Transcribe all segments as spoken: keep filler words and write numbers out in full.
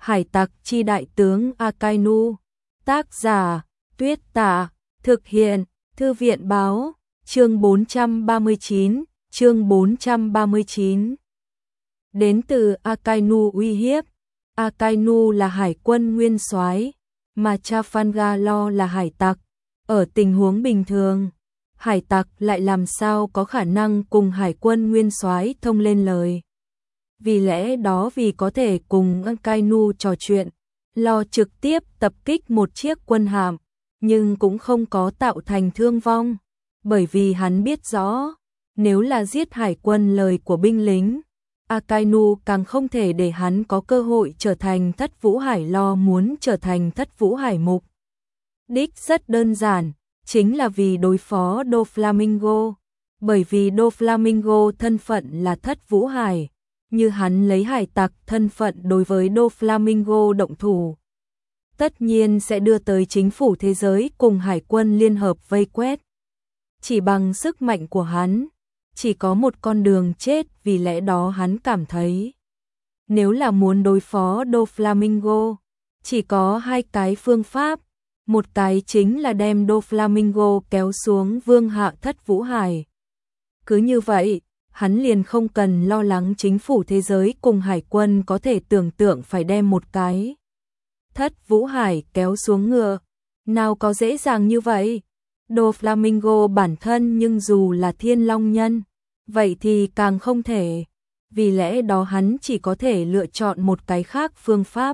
Hải tặc chi đại tướng Akainu. Tác giả Tuyết Tạ. Thực hiện Thư viện báo. Chương bốn trăm ba mươi chín. Chương bốn trăm ba mươi chín. Đến từ Akainu uy hiếp. Akainu là hải quân nguyên soái, mà Trafalgar là hải tặc. Ở tình huống bình thường, hải tặc lại làm sao có khả năng cùng hải quân nguyên soái thông lên lời. Vì lẽ đó, vì có thể cùng Akainu trò chuyện, Lo trực tiếp tập kích một chiếc quân hạm, nhưng cũng không có tạo thành thương vong, bởi vì hắn biết rõ, nếu là giết hải quân lời của binh lính, Akainu càng không thể để hắn có cơ hội trở thành Thất Vũ Hải. Lo muốn trở thành Thất Vũ Hải mục đích rất đơn giản, chính là vì đối phó Doflamingo, bởi vì Doflamingo thân phận là Thất Vũ Hải, như hắn lấy hải tặc thân phận đối với Doflamingo động thủ, tất nhiên sẽ đưa tới chính phủ thế giới cùng hải quân liên hợp vây quét. Chỉ bằng sức mạnh của hắn, chỉ có một con đường chết, vì lẽ đó hắn cảm thấy, nếu là muốn đối phó Doflamingo, chỉ có hai cái phương pháp, một cái chính là đem Doflamingo kéo xuống vương hạ Thất Vũ Hải. Cứ như vậy, hắn liền không cần lo lắng chính phủ thế giới cùng hải quân có thể tưởng tượng phải đem một cái Thất Vũ Hải kéo xuống ngựa. Nào có dễ dàng như vậy. Doflamingo bản thân nhưng dù là thiên long nhân, vậy thì càng không thể. Vì lẽ đó hắn chỉ có thể lựa chọn một cái khác phương pháp.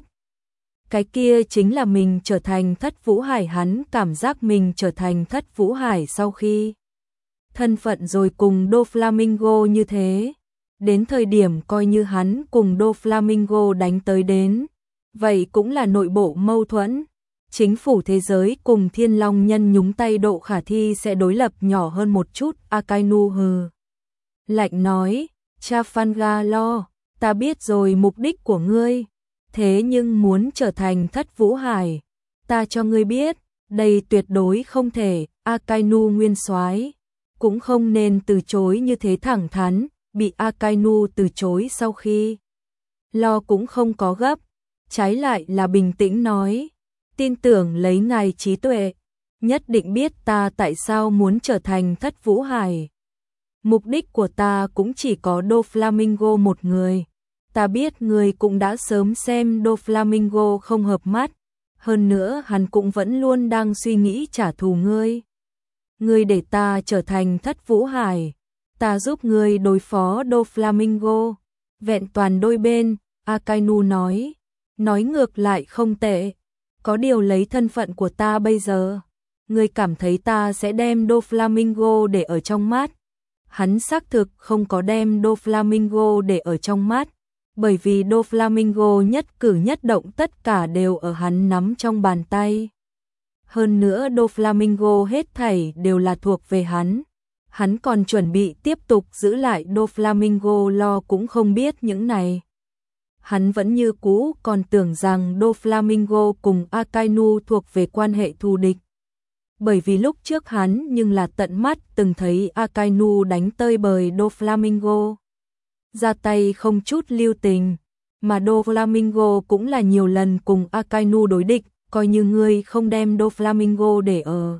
Cái kia chính là mình trở thành Thất Vũ Hải. Hắn cảm giác mình trở thành Thất Vũ Hải sau khi thân phận rồi cùng Doflamingo như thế. Đến thời điểm coi như hắn cùng Doflamingo đánh tới đến, vậy cũng là nội bộ mâu thuẫn. Chính phủ thế giới cùng thiên long nhân nhúng tay độ khả thi sẽ đối lập nhỏ hơn một chút. Akainu hừ lạnh nói, Trafalgar, ta biết rồi mục đích của ngươi, thế nhưng muốn trở thành Thất Vũ Hải, ta cho ngươi biết, đây tuyệt đối không thể. Akainu nguyên soái cũng không nên từ chối như thế thẳng thắn. Bị Akainu từ chối sau khi Lo cũng không có gấp, trái lại là bình tĩnh nói, tin tưởng lấy ngài trí tuệ, nhất định biết ta tại sao muốn trở thành Thất Vũ Hải. Mục đích của ta cũng chỉ có Doflamingo một người. Ta biết người cũng đã sớm xem Doflamingo không hợp mắt, hơn nữa hắn cũng vẫn luôn đang suy nghĩ trả thù ngươi. Ngươi để ta trở thành Thất Vũ Hải, ta giúp ngươi đối phó Doflamingo, vẹn toàn đôi bên. Akainu nói, nói ngược lại không tệ. Có điều lấy thân phận của ta bây giờ, ngươi cảm thấy ta sẽ đem Doflamingo để ở trong mắt? Hắn xác thực không có đem Doflamingo để ở trong mắt, bởi vì Doflamingo nhất cử nhất động tất cả đều ở hắn nắm trong bàn tay. Hơn nữa Doflamingo hết thảy đều là thuộc về hắn. Hắn còn chuẩn bị tiếp tục giữ lại Doflamingo. Lo cũng không biết những này. Hắn vẫn như cũ còn tưởng rằng Doflamingo cùng Akainu thuộc về quan hệ thù địch. Bởi vì lúc trước hắn nhưng là tận mắt từng thấy Akainu đánh tơi bời Doflamingo, ra tay không chút lưu tình, mà Doflamingo cũng là nhiều lần cùng Akainu đối địch, coi như ngươi không đem Doflamingo để ở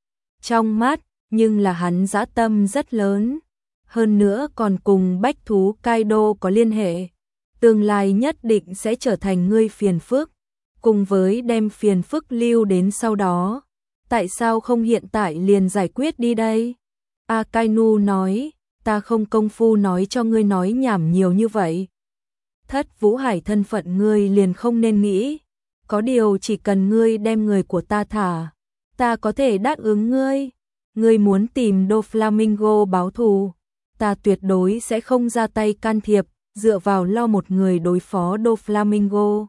trong mắt, nhưng là hắn dã tâm rất lớn, hơn nữa còn cùng bách thú Kaido có liên hệ, tương lai nhất định sẽ trở thành ngươi phiền phức, cùng với đem phiền phức lưu đến sau đó. Tại sao không hiện tại liền giải quyết đi đây? Akainu nói, ta không công phu nói cho ngươi nói nhảm nhiều như vậy. Thất Vũ Hải thân phận ngươi liền không nên nghĩ. Có điều chỉ cần ngươi đem người của ta thả, ta có thể đáp ứng ngươi. Ngươi muốn tìm Doflamingo báo thù, ta tuyệt đối sẽ không ra tay can thiệp, dựa vào Lo một người đối phó Doflamingo.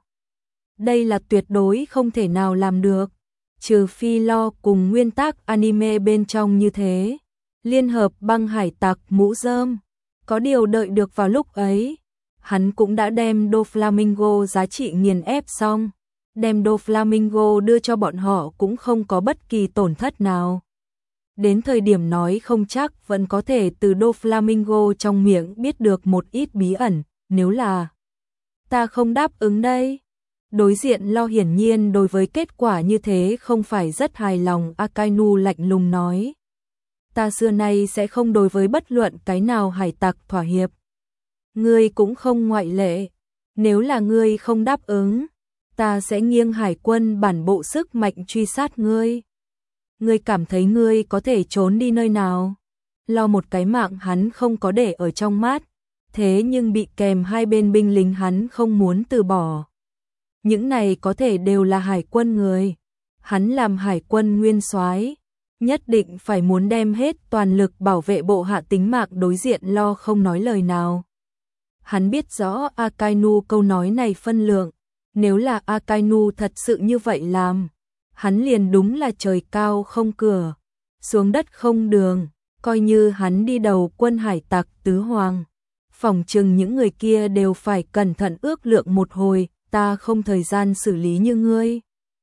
Đây là tuyệt đối không thể nào làm được, trừ phi Lo cùng nguyên tác anime bên trong như thế, liên hợp băng hải tặc mũ rơm. Có điều đợi được vào lúc ấy, hắn cũng đã đem Doflamingo giá trị nghiền ép xong, đem Doflamingo đưa cho bọn họ cũng không có bất kỳ tổn thất nào. Đến thời điểm nói không chắc vẫn có thể từ Doflamingo trong miệng biết được một ít bí ẩn. Nếu là ta không đáp ứng đây, Đối diện Lo hiển nhiên đối với kết quả như thế không phải rất hài lòng, Akainu lạnh lùng nói. Ta xưa nay sẽ không đối với bất luận cái nào hải tặc thỏa hiệp. Ngươi cũng không ngoại lệ. Nếu là ngươi không đáp ứng, ta sẽ nghiêng hải quân bản bộ sức mạnh truy sát ngươi. Ngươi cảm thấy ngươi có thể trốn đi nơi nào? Lo một cái mạng hắn không có để ở trong mắt, thế nhưng bị kèm hai bên binh lính hắn không muốn từ bỏ. Những này có thể đều là hải quân người. Hắn làm hải quân nguyên soái, nhất định phải muốn đem hết toàn lực bảo vệ bộ hạ tính mạng. Đối diện Lo không nói lời nào. Hắn biết rõ Akainu câu nói này phân lượng, nếu là Akainu thật sự như vậy làm, hắn liền đúng là trời cao không cửa, xuống đất không đường, coi như hắn đi đầu quân hải tặc tứ hoàng. Phỏng chừng những người kia đều phải cẩn thận ước lượng một hồi, ta không thời gian xử lý như ngươi.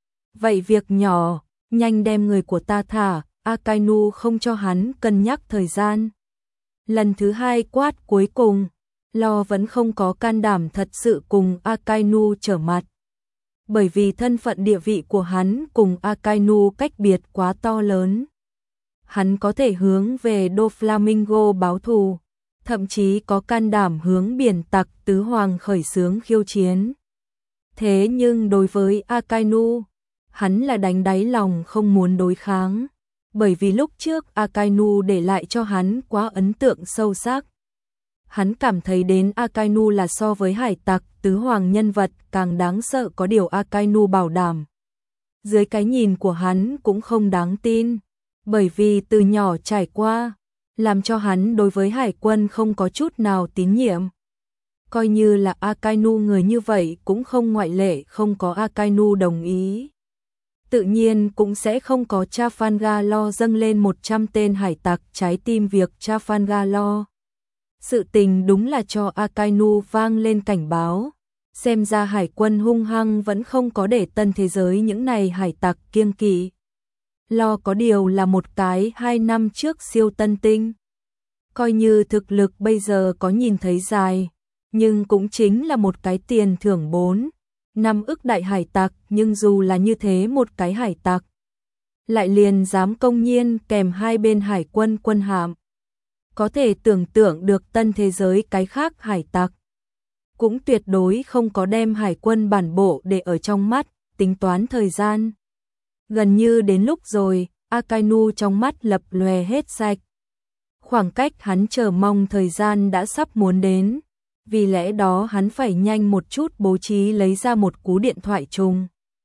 Vậy việc nhỏ, nhanh đem người của ta thả, Akainu không cho hắn cân nhắc thời gian. Lần thứ hai quát cuối cùng, Lo vẫn không có can đảm thật sự cùng Akainu trở mặt. Bởi vì thân phận địa vị của hắn cùng Akainu cách biệt quá to lớn. Hắn có thể hướng về Doflamingo báo thù, thậm chí có can đảm hướng biển tặc tứ hoàng khởi xướng khiêu chiến. Thế nhưng đối với Akainu, hắn là đánh đáy lòng không muốn đối kháng, bởi vì lúc trước Akainu để lại cho hắn quá ấn tượng sâu sắc. Hắn cảm thấy đến Akainu là so với hải tặc tứ hoàng nhân vật càng đáng sợ, có điều Akainu bảo đảm. Dưới cái nhìn của hắn cũng không đáng tin, bởi vì từ nhỏ trải qua, làm cho hắn đối với hải quân không có chút nào tín nhiệm. Coi như là Akainu người như vậy cũng không ngoại lệ, không có Akainu đồng ý. Tự nhiên cũng sẽ không có Trafalgar Law dâng lên một trăm tên hải tặc trái tim việc Trafalgar Law. Sự tình đúng là cho Akainu vang lên cảnh báo. Xem ra hải quân hung hăng vẫn không có để tân thế giới những này hải tặc kiêng kỵ. Lo có điều là một cái hai năm trước siêu tân tinh. Coi như thực lực bây giờ có nhìn thấy dài, nhưng cũng chính là một cái tiền thưởng bốn, năm ức đại hải tặc, nhưng dù là như thế một cái hải tặc, lại liền dám công nhiên kèm hai bên hải quân quân hạm. Có thể tưởng tượng được tân thế giới cái khác hải tặc cũng tuyệt đối không có đem hải quân bản bộ để ở trong mắt, tính toán thời gian. Gần như đến lúc rồi, Akainu trong mắt lập lòe hết sạch. Khoảng cách hắn chờ mong thời gian đã sắp muốn đến, vì lẽ đó hắn phải nhanh một chút bố trí lấy ra một cú điện thoại trùng.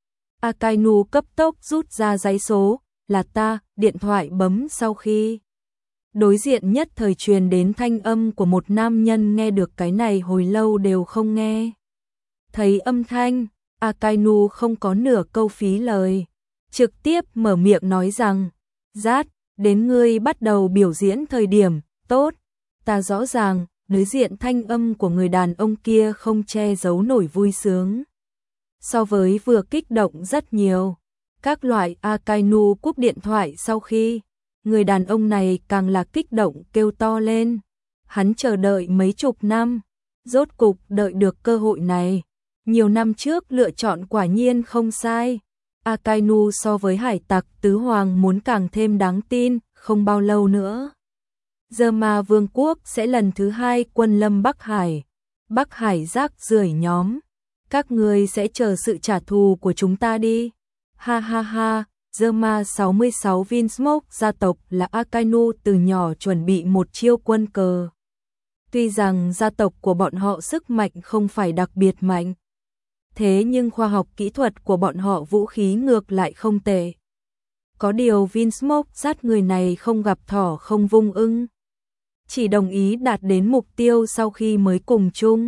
Akainu cấp tốc rút ra giấy số, là ta, điện thoại bấm sau khi. Đối diện nhất thời truyền đến thanh âm của một nam nhân, nghe được cái này hồi lâu đều không nghe. Thấy âm thanh, Akainu không có nửa câu phí lời, trực tiếp mở miệng nói rằng, Rát, đến ngươi bắt đầu biểu diễn thời điểm, tốt, ta rõ ràng, đối diện thanh âm của người đàn ông kia không che giấu nổi vui sướng. So với vừa kích động rất nhiều, các loại Akainu cúp điện thoại sau khi, người đàn ông này càng là kích động kêu to lên. Hắn chờ đợi mấy chục năm, rốt cục đợi được cơ hội này. Nhiều năm trước lựa chọn quả nhiên không sai. Akainu so với hải tặc tứ hoàng muốn càng thêm đáng tin, không bao lâu nữa. Zerma Vương quốc sẽ lần thứ hai quân lâm Bắc Hải. Bắc Hải rác rưởi nhóm. Các người sẽ chờ sự trả thù của chúng ta đi. Ha ha ha. Zerma sáu mươi sáu Vinsmoke gia tộc là Akainu từ nhỏ chuẩn bị một chiêu quân cờ. Tuy rằng gia tộc của bọn họ sức mạnh không phải đặc biệt mạnh, thế nhưng khoa học kỹ thuật của bọn họ vũ khí ngược lại không tệ. Có điều Vinsmoke sát người này không gặp thỏ không vung ưng, chỉ đồng ý đạt đến mục tiêu sau khi mới cùng chung.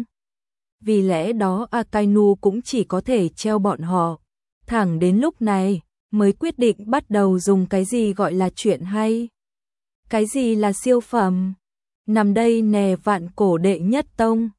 Vì lẽ đó Akainu cũng chỉ có thể treo bọn họ. Thẳng đến lúc này mới quyết định bắt đầu dùng cái gì gọi là chuyện hay. Cái gì là siêu phẩm? Nằm đây nè vạn cổ đệ nhất tông.